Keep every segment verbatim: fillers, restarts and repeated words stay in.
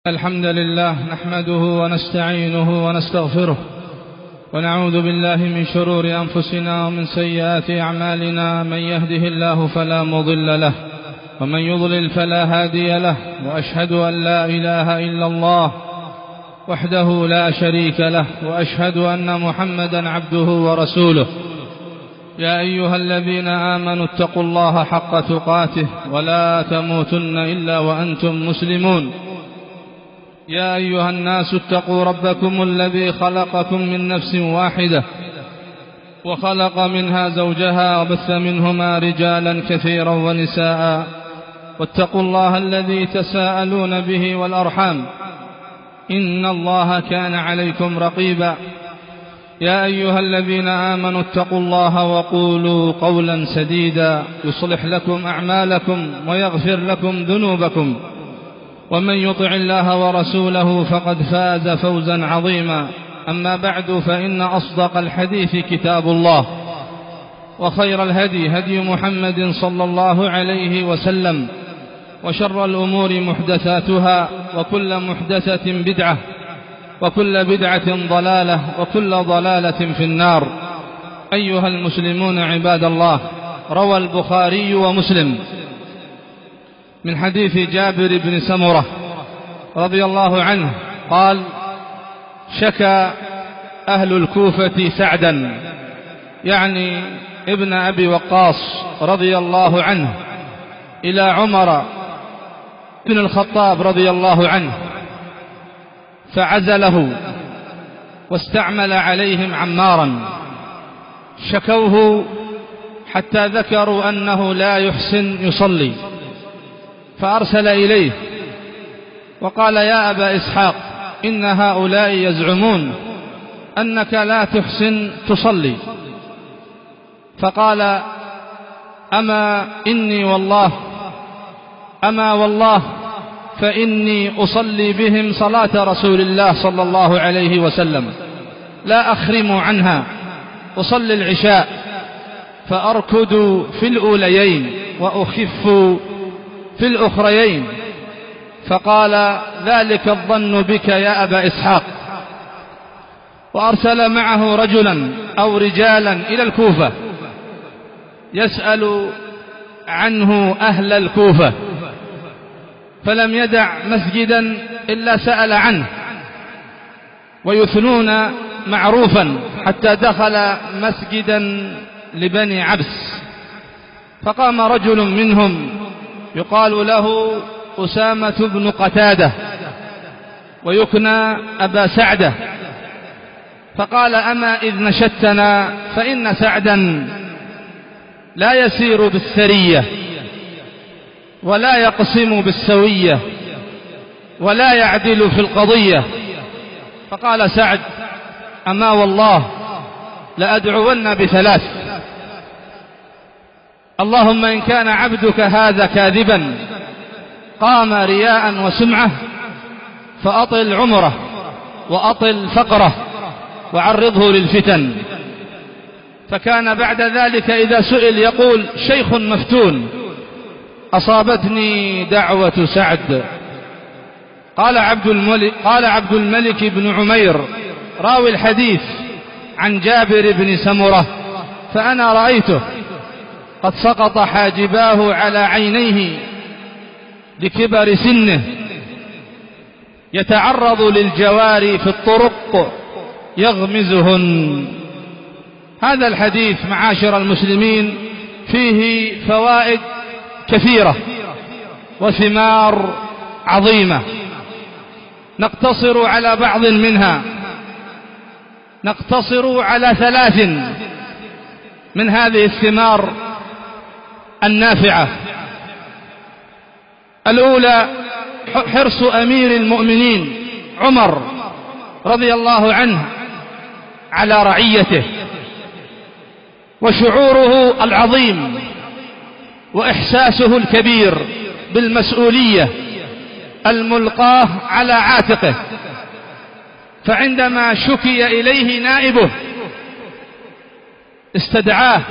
الحمد لله نحمده ونستعينه ونستغفره ونعوذ بالله من شرور أنفسنا ومن سيئات أعمالنا. من يهده الله فلا مضل له ومن يضلل فلا هادي له، وأشهد أن لا إله إلا الله وحده لا شريك له، وأشهد أن محمدا عبده ورسوله. يا أيها الذين آمنوا اتقوا الله حق تقاته ولا تموتن إلا وأنتم مسلمون. يا أيها الناس اتقوا ربكم الذي خلقكم من نفس واحدة وخلق منها زوجها وبث منهما رجالا كثيرا ونساء، واتقوا الله الذي تساءلون به والأرحام إن الله كان عليكم رقيبا. يا أيها الذين آمنوا اتقوا الله وقولوا قولا سديدا يصلح لكم أعمالكم ويغفر لكم ذنوبكم، ومن يطع الله ورسوله فقد فاز فوزا عظيما. أما بعد، فإن أصدق الحديث كتاب الله، وخير الهدي هدي محمد صلى الله عليه وسلم، وشر الأمور محدثاتها، وكل محدثة بدعة، وكل بدعة ضلالة، وكل ضلالة في النار. أيها المسلمون عباد الله، روى البخاري ومسلم من حديث جابر بن سمرة رضي الله عنه قال: شكى أهل الكوفة سعدا، يعني ابن أبي وقاص رضي الله عنه، إلى عمر بن الخطاب رضي الله عنه، فعزله واستعمل عليهم عمارا. شكوه حتى ذكروا أنه لا يحسن يصلي، فأرسل إليه وقال: يا أبا إسحاق، إن هؤلاء يزعمون أنك لا تحسن تصلي. فقال: أما إني والله أما والله فإني أصلي بهم صلاة رسول الله صلى الله عليه وسلم، لا أخرم عنها. أصلي العشاء فأركض في الأوليين وأخف في الأخريين. فقال: ذلك الظن بك يا أبا إسحاق. وأرسل معه رجلا أو رجالا إلى الكوفة يسأل عنه أهل الكوفة، فلم يدع مسجدا إلا سأل عنه، ويثنون معروفا، حتى دخل مسجدا لبني عبس. فقام رجل منهم يقال له أسامة بن قتادة، ويكنى أبا سعدة، فقال: أما إذ نشدتنا فإن سعدا لا يسير بالسرية، ولا يقسم بالسوية، ولا يعدل في القضية. فقال سعد: أما والله لأدعون بثلاث: اللهم إن كان عبدك هذا كاذبا قام رياء وسمعة فأطل عمره وأطل فقره وعرضه للفتن. فكان بعد ذلك إذا سئل يقول: شيخ مفتون أصابتني دعوة سعد. قال عبد الملك, قال عبد الملك بن عمير راوي الحديث عن جابر بن سمرة: فأنا رأيته قد سقط حاجباه على عينيه لكبر سنه، يتعرض للجواري في الطرق يغمزهن. هذا الحديث معاشر المسلمين فيه فوائد كثيرة وثمار عظيمة، نقتصر على بعض منها. نقتصر على ثلاث من هذه الثمار النافعة. الأولى: حرص أمير المؤمنين عمر رضي الله عنه على رعيته، وشعوره العظيم وإحساسه الكبير بالمسؤولية الملقاة على عاتقه. فعندما شكي إليه نائبه استدعاه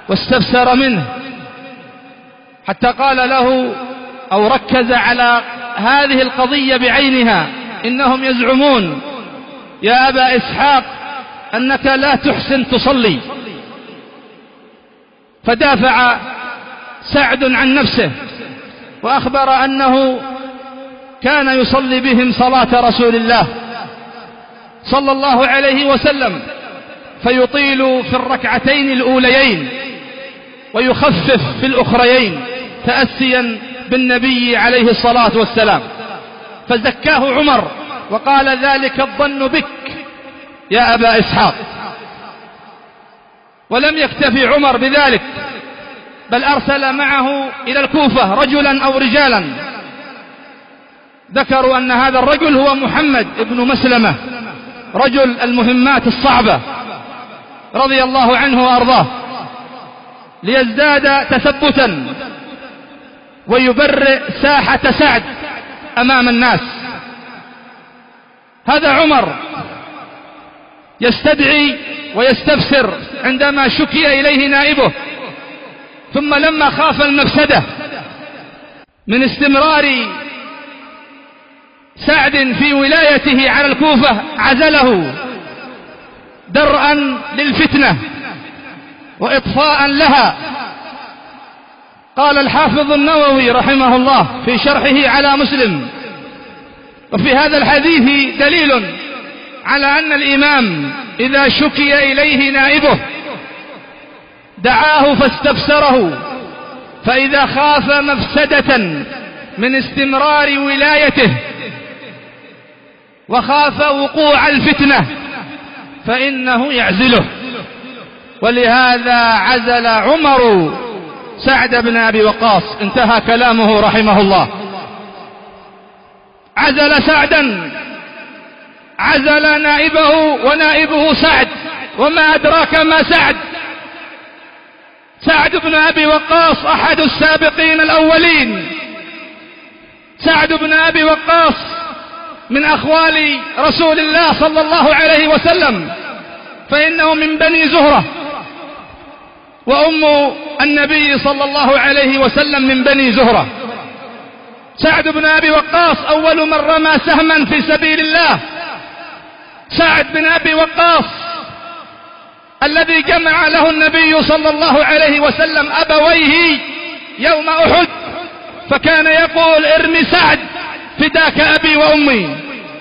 واستفسر منه، حتى قال له أو ركز على هذه القضية بعينها. إنهم يزعمون يا أبا إسحاق أنك لا تحسن تصلي، فدافع سعد عن نفسه وأخبر أنه كان يصلي بهم صلاة رسول الله صلى الله عليه وسلم، فيطيل في الركعتين الأوليين ويخفف في الأخريين تأسيا بالنبي عليه الصلاة والسلام. فزكاه عمر وقال ذلك الظن بك يا أبا إسحاق. ولم يكتفي عمر بذلك، بل أرسل معه إلى الكوفة رجلا أو رجالا، ذكروا أن هذا الرجل هو محمد بن مسلمة رجل المهمات الصعبة رضي الله عنه وأرضاه، ليزداد تثبتا ويبرئ ساحة سعد أمام الناس. هذا عمر يستدعي ويستفسر عندما شكي إليه نائبه، ثم لما خاف المفسدة من استمرار سعد في ولايته على الكوفة عزله درءا للفتنة وإطفاء لها. قال الحافظ النووي رحمه الله في شرحه على مسلم: وفي هذا الحديث دليل على أن الإمام إذا شكي إليه نائبه دعاه فاستفسره، فإذا خاف مفسدة من استمرار ولايته وخاف وقوع الفتنة فإنه يعزله. ولهذا عزل عمر سعد بن أبي وقاص. انتهى كلامه رحمه الله. عزل سعدا، عزل نائبه ونائبه سعد. وما أدراك ما سعد؟ سعد بن أبي وقاص أحد السابقين الأولين. سعد بن أبي وقاص من أخوال رسول الله صلى الله عليه وسلم، فإنه من بني زهرة، وأم النبي صلى الله عليه وسلم من بني زهرة. سعد بن أبي وقاص أول من رمى سهما في سبيل الله. سعد بن أبي وقاص الذي جمع له النبي صلى الله عليه وسلم أبويه يوم أحد، فكان يقول: ارمي سعد فداك أبي وأمي.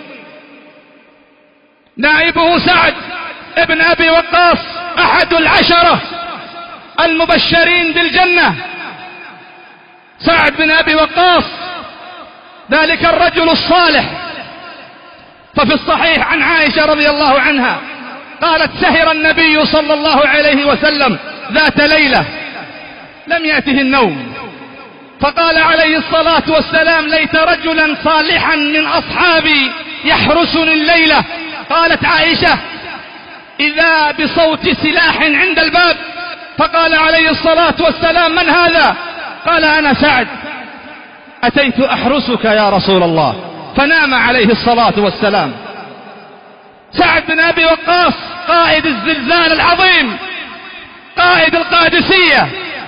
نائبه سعد ابن أبي وقاص أحد العشرة المبشرين بالجنة. سعد بن أبي وقاص ذلك الرجل الصالح. ففي الصحيح عن عائشة رضي الله عنها قالت: سهر النبي صلى الله عليه وسلم ذات ليلة لم يأته النوم، فقال عليه الصلاة والسلام: ليت رجلا صالحا من أصحابي يحرسني الليلة. قالت عائشة: إذا بصوت سلاح عند الباب، فقال عليه الصلاة والسلام: من هذا؟ قال: أنا سعد، أتيت أحرسك يا رسول الله. فنام عليه الصلاة والسلام. سعد بن أبي وقاص قائد الزلزال العظيم، قائد القادسية،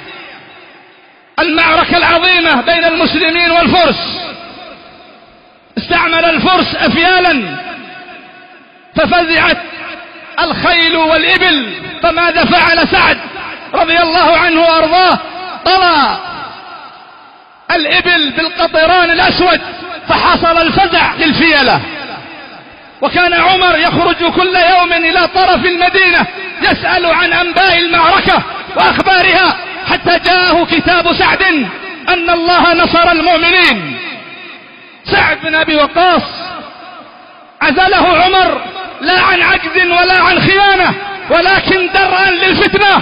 المعركة العظيمة بين المسلمين والفرس. استعمل الفرس أفيالا ففزعت الخيل والإبل، فماذا فعل سعد رضي الله عنه وأرضاه؟ طلى الإبل بالقطران الأسود فحصل الفزع للفيلة. وكان عمر يخرج كل يوم إلى طرف المدينة يسأل عن أنباء المعركة وأخبارها، حتى جاءه كتاب سعد أن الله نصر المؤمنين. سعد بن أبي وقاص عزله عمر لا عن عجز ولا عن خيانة، ولكن درءا للفتنة،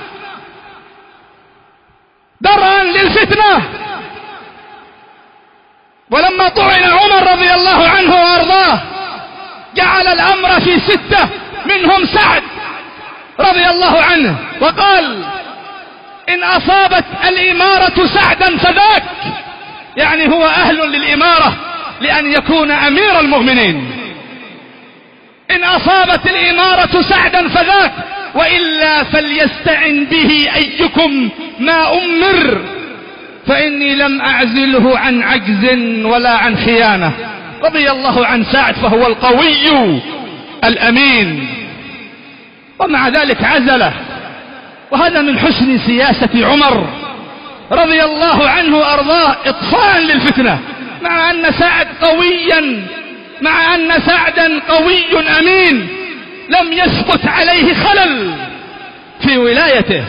درءا للفتنة. ولما طعن عمر رضي الله عنه وارضاه جعل الامر في ستة منهم سعد رضي الله عنه، وقال: ان اصابت الامارة سعدا فذاك، يعني هو اهل للامارة لان يكون امير المؤمنين. ان اصابت الامارة سعدا فذاك، والا فليستعن به ايكم ما امر. فإني لم أعزله عن عجز ولا عن خيانة. رضي الله عن سعد فهو القوي الأمين، ومع ذلك عزله، وهذا من حسن سياسة عمر رضي الله عنه وأرضاه إطفاء للفتنة، مع أن سعد قويا مع أن سعدا قوي أمين لم يثبت عليه خلل في ولايته.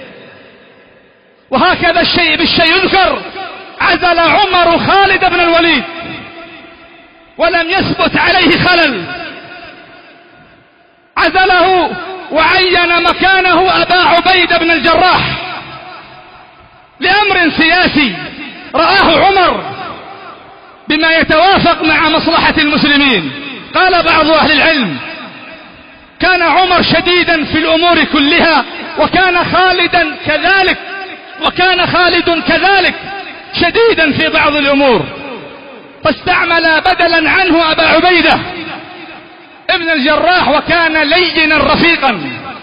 وهكذا الشيء بالشيء يذكر، عزل عمر خالد بن الوليد ولم يثبت عليه خلل، عزله وعين مكانه أبا عبيد بن الجراح لأمر سياسي رآه عمر بما يتوافق مع مصلحة المسلمين. قال بعض أهل العلم: كان عمر شديدا في الأمور كلها، وكان خالدا كذلك وكان خالد كذلك شديدا في بعض الأمور، فاستعمل بدلا عنه أبا عبيدة ابن الجراح، وكان لينا رفيقا،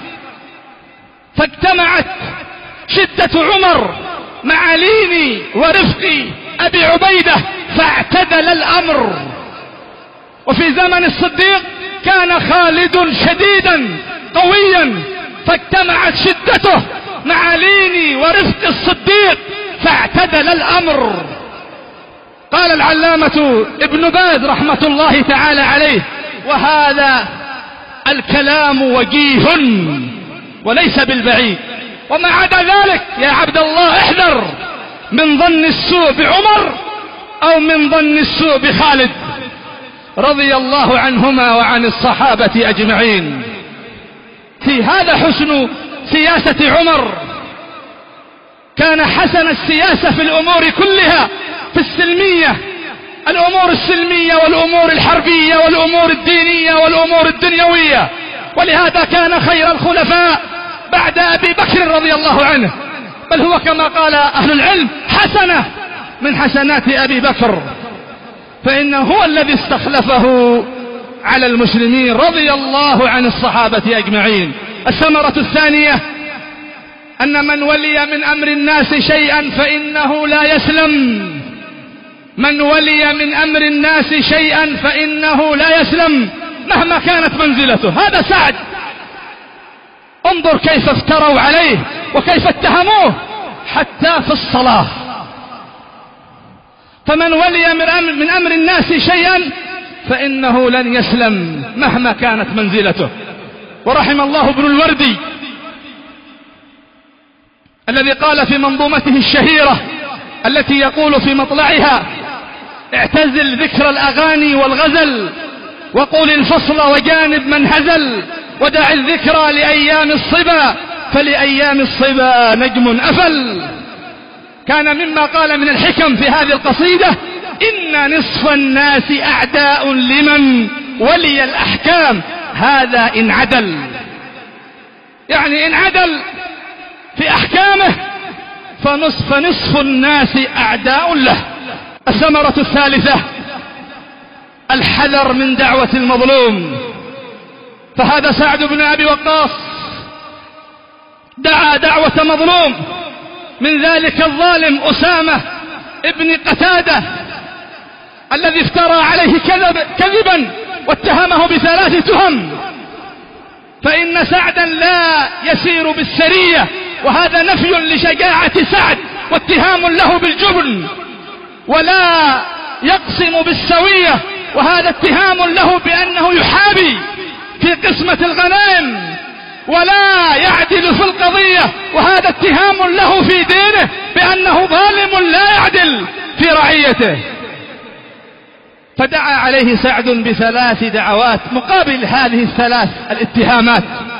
فاجتمعت شدة عمر مع لين ورفق أبي عبيدة فاعتدل الأمر. وفي زمن الصديق كان خالد شديدا قويا، فاجتمعت شدته مع لين ورفق الصديق فاعتدل الأمر. قال العلامة ابن باز رحمة الله تعالى عليه: وهذا الكلام وجيه وليس بالبعيد. وما عدا ذلك يا عبد الله احذر من ظن السوء بعمر أو من ظن السوء بخالد رضي الله عنهما وعن الصحابة أجمعين. في هذا حسن سياسة عمر، كان حسن السياسة في الأمور كلها، في السلمية، الأمور السلمية والأمور الحربية والأمور الدينية والأمور الدنيوية، ولهذا كان خير الخلفاء بعد أبي بكر رضي الله عنه، بل هو كما قال أهل العلم حسنة من حسنات أبي بكر، فإنه هو الذي استخلفه على المسلمين رضي الله عن الصحابة أجمعين. الثمرة الثانية أن من ولي من أمر الناس شيئا فإنه لا يسلم، من ولي من أمر الناس شيئا فإنه لا يسلم مهما كانت منزلته. هذا سعد، انظر كيف افتروا عليه وكيف اتهموه حتى في الصلاة. فمن ولي من أمر الناس شيئا فإنه لن يسلم مهما كانت منزلته. ورحم الله ابن الوردي الذي قال في منظومته الشهيرة التي يقول في مطلعها: اعتزل ذكر الأغاني والغزل، وقول الفصل وجانب من هزل، ودع الذكرى لأيام الصبا، فلأيام الصبا نجم أفل. كان مما قال من الحكم في هذه القصيدة: إن نصف الناس أعداء لمن ولي الأحكام، هذا إن عدل، يعني إن عدل في أحكامه فنصف, فنصف الناس أعداء له. الثمرة الثالثة الحذر من دعوة المظلوم، فهذا سعد بن أبي وقاص دعا دعوة مظلوم، من ذلك الظالم أسامة ابن قتادة الذي افترى عليه كذب كذبا واتهمه بثلاث تهم، فإن سعدا لا يسير بالسرية، وهذا نفي لشجاعة سعد واتهام له بالجبن، ولا يقسم بالسوية، وهذا اتهام له بأنه يحابي في قسمة الغنائم، ولا يعدل في القضية، وهذا اتهام له في دينه بأنه ظالم لا يعدل في رعيته. فدعا عليه سعد بثلاث دعوات مقابل هذه الثلاث الاتهامات،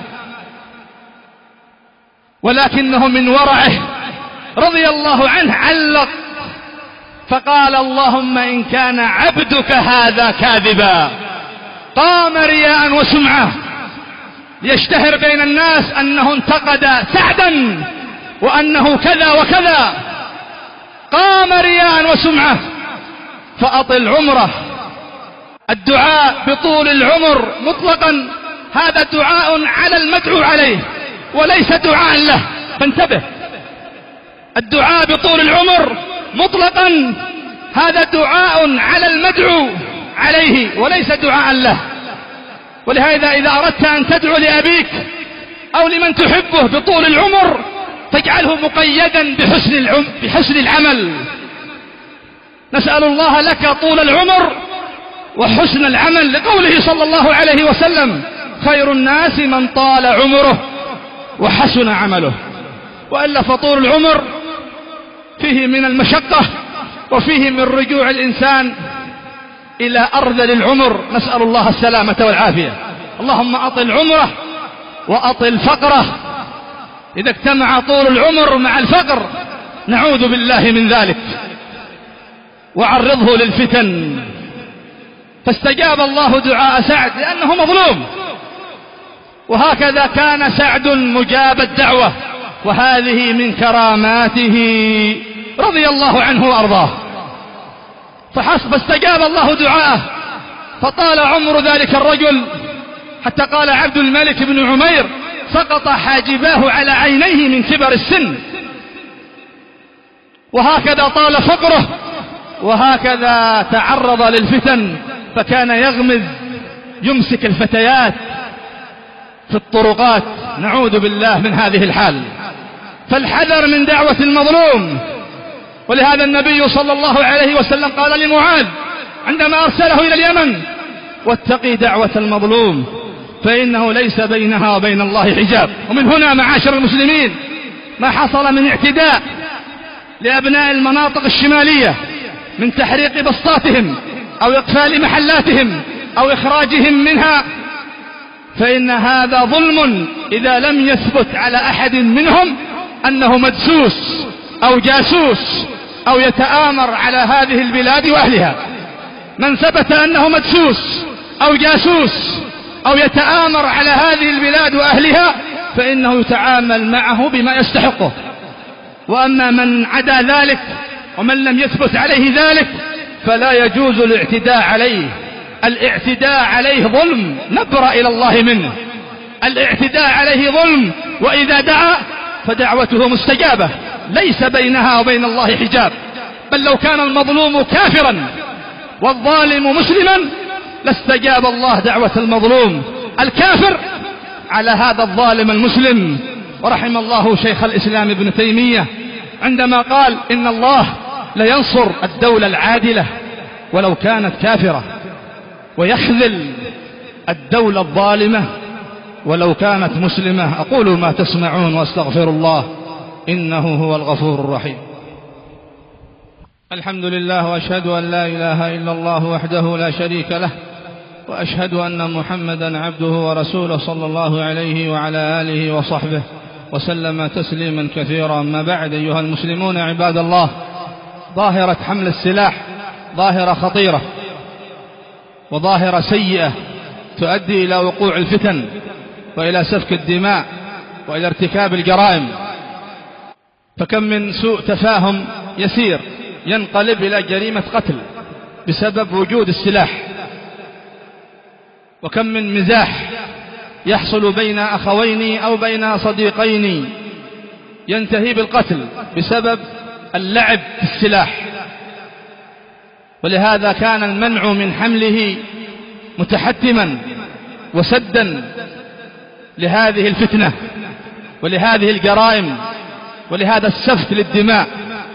ولكنه من ورعه رضي الله عنه علق فقال: اللهم إن كان عبدك هذا كاذبا. قام رياء وسمعة ليشتهر بين الناس أنه انتقد سعدا وأنه كذا وكذا، قام رياء وسمعة فأطل عمره. الدعاء بطول العمر مطلقا هذا دعاء على المدعو عليه وليس دعاء له، فانتبه. الدعاء بطول العمر مطلقا هذا دعاء على المدعو عليه وليس دعاء له. ولهذا إذا أردت أن تدعو لأبيك أو لمن تحبه بطول العمر فاجعله مقيدا بحسن العم بحسن العمل. نسأل الله لك طول العمر وحسن العمل، لقوله صلى الله عليه وسلم: خير الناس من طال عمره وحسن عمله. وإلا فطول العمر فيه من المشقة وفيه من رجوع الإنسان إلى أرذل العمر، نسأل الله السلامة والعافية. اللهم أطل عمره وأطل فقره. إذا اجتمع طول العمر مع الفقر نعوذ بالله من ذلك. وعرضه للفتن. فاستجاب الله دعاء سعد لأنه مظلوم، وهكذا كان سعد مجاب الدعوة، وهذه من كراماته رضي الله عنه وأرضاه. فاستجاب الله دعاءه فطال عمر ذلك الرجل حتى قال عبد الملك بن عمير: سقط حاجباه على عينيه من كبر السن. وهكذا طال فقره، وهكذا تعرض للفتن، فكان يغمز يمسك الفتيات في الطرقات، نعوذ بالله من هذه الحال. فالحذر من دعوة المظلوم. ولهذا النبي صلى الله عليه وسلم قال لمعاذ عندما أرسله إلى اليمن: واتقي دعوة المظلوم فإنه ليس بينها وبين الله حجاب. ومن هنا معاشر المسلمين ما حصل من اعتداء لأبناء المناطق الشمالية من تحريق بسطاتهم أو إقفال محلاتهم أو إخراجهم منها، فإن هذا ظلم إذا لم يثبت على أحد منهم أنه مدسوس أو جاسوس أو يتآمر على هذه البلاد وأهلها. من ثبت أنه مدسوس أو جاسوس أو يتآمر على هذه البلاد وأهلها فإنه يتعامل معه بما يستحقه. وأما من عدا ذلك ومن لم يثبت عليه ذلك فلا يجوز الاعتداء عليه. الاعتداء عليه ظلم، نبرأ إلى الله منه. الاعتداء عليه ظلم، وإذا دعا فدعوته مستجابة ليس بينها وبين الله حجاب. بل لو كان المظلوم كافرا والظالم مسلما لاستجاب الله دعوة المظلوم الكافر على هذا الظالم المسلم. ورحم الله شيخ الإسلام ابن تيمية عندما قال: إن الله لينصر الدولة العادلة ولو كانت كافرة، ويخذل الدولة الظالمة ولو كانت مسلمة. أقول ما تسمعون وأستغفر الله إنه هو الغفور الرحيم. الحمد لله، وأشهد أن لا إله إلا الله وحده لا شريك له، وأشهد أن محمدا عبده ورسوله صلى الله عليه وعلى آله وصحبه وسلم تسليما كثيرا. ما بعد، أيها المسلمون عباد الله، ظاهرة حمل السلاح ظاهرة خطيرة وظاهرة سيئة تؤدي إلى وقوع الفتن وإلى سفك الدماء وإلى ارتكاب الجرائم. فكم من سوء تفاهم يسير ينقلب إلى جريمة قتل بسبب وجود السلاح، وكم من مزاح يحصل بين أخوين أو بين صديقين ينتهي بالقتل بسبب اللعب بالسلاح. ولهذا كان المنع من حمله متحتما وسدا لهذه الفتنة ولهذه الجرائم ولهذا السفك للدماء.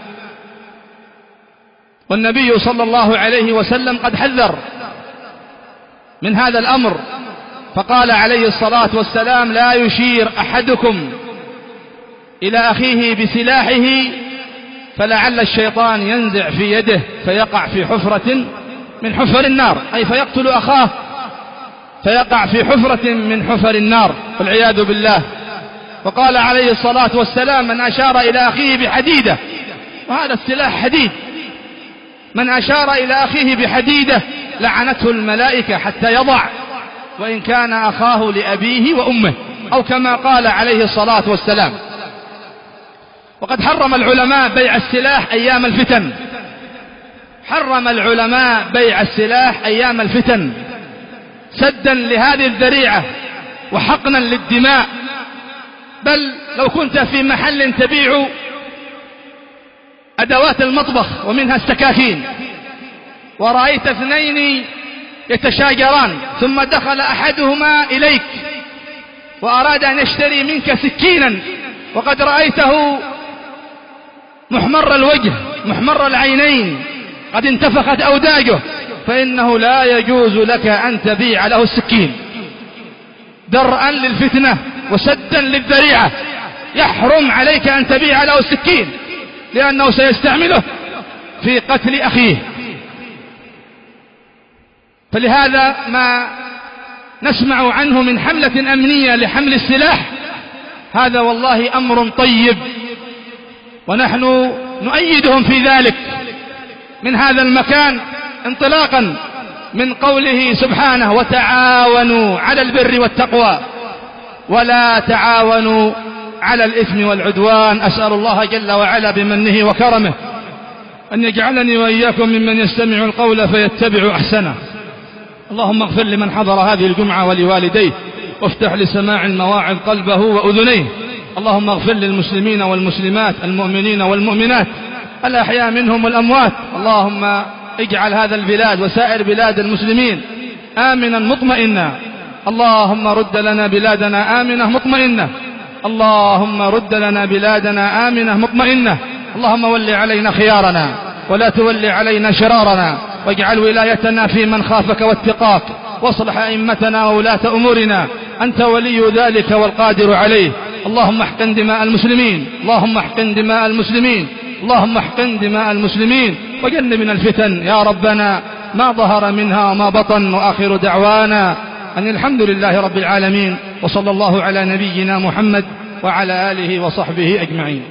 والنبي صلى الله عليه وسلم قد حذر من هذا الأمر، فقال عليه الصلاة والسلام: لا يشير أحدكم إلى أخيه بسلاحه فلعل الشيطان ينزع في يده فيقع في حفرة من حفر النار، أي فيقتل أخاه فيقع في حفرة من حفر النار والعياذ بالله. وقال عليه الصلاة والسلام: من أشار إلى أخيه بحديدة، وهذا السلاح حديد، من أشار إلى أخيه بحديدة لعنته الملائكة حتى يضع، وإن كان أخاه لأبيه وأمه، أو كما قال عليه الصلاة والسلام. وقد حرم العلماء بيع السلاح أيام الفتن، حرم العلماء بيع السلاح أيام الفتن سدا لهذه الذريعة وحقنا للدماء. بل لو كنت في محل تبيع أدوات المطبخ ومنها السكاكين، ورأيت اثنين يتشاجران، ثم دخل أحدهما إليك وأراد أن يشتري منك سكينا، وقد رأيته محمر الوجه محمر العينين قد انتفخت أوداجه، فإنه لا يجوز لك أن تبيع له السكين درءا للفتنة وسدا للذريعة. يحرم عليك أن تبيع له السكين لأنه سيستعمله في قتل أخيه. فلهذا ما نسمع عنه من حملة أمنية لحمل السلاح هذا والله أمر طيب، ونحن نؤيدهم في ذلك من هذا المكان، انطلاقا من قوله سبحانه: وتعاونوا على البر والتقوى ولا تعاونوا على الإثم والعدوان. أسأل الله جل وعلا بمنه وكرمه أن يجعلني وإياكم ممن يستمع القول فيتبع أحسنه. اللهم اغفر لمن حضر هذه الجمعة ولوالديه، وافتح لسماع المواعظ قلبه وأذنيه. اللهم اغفر للمسلمين والمسلمات المؤمنين والمؤمنات الأحياء منهم والأموات. اللهم اجعل هذا البلاد وسائر بلاد المسلمين آمنا مطمئنا. اللهم رد لنا بلادنا آمنة مطمئنة. اللهم رد لنا بلادنا آمنة مطمئنة. اللهم ول علينا خيارنا ولا تول علينا شرارنا، واجعل ولايتنا في من خافك واتقاك، واصلح أئمتنا وولاة أمورنا، أنت ولي ذلك والقادر عليه. اللهم احقن دماء المسلمين، اللهم احقن دماء المسلمين، اللهم احقن دماء المسلمين، وجنبنا الفتن يا ربنا ما ظهر منها وما بطن. وآخر دعوانا أن الحمد لله رب العالمين، وصلى الله على نبينا محمد وعلى آله وصحبه أجمعين.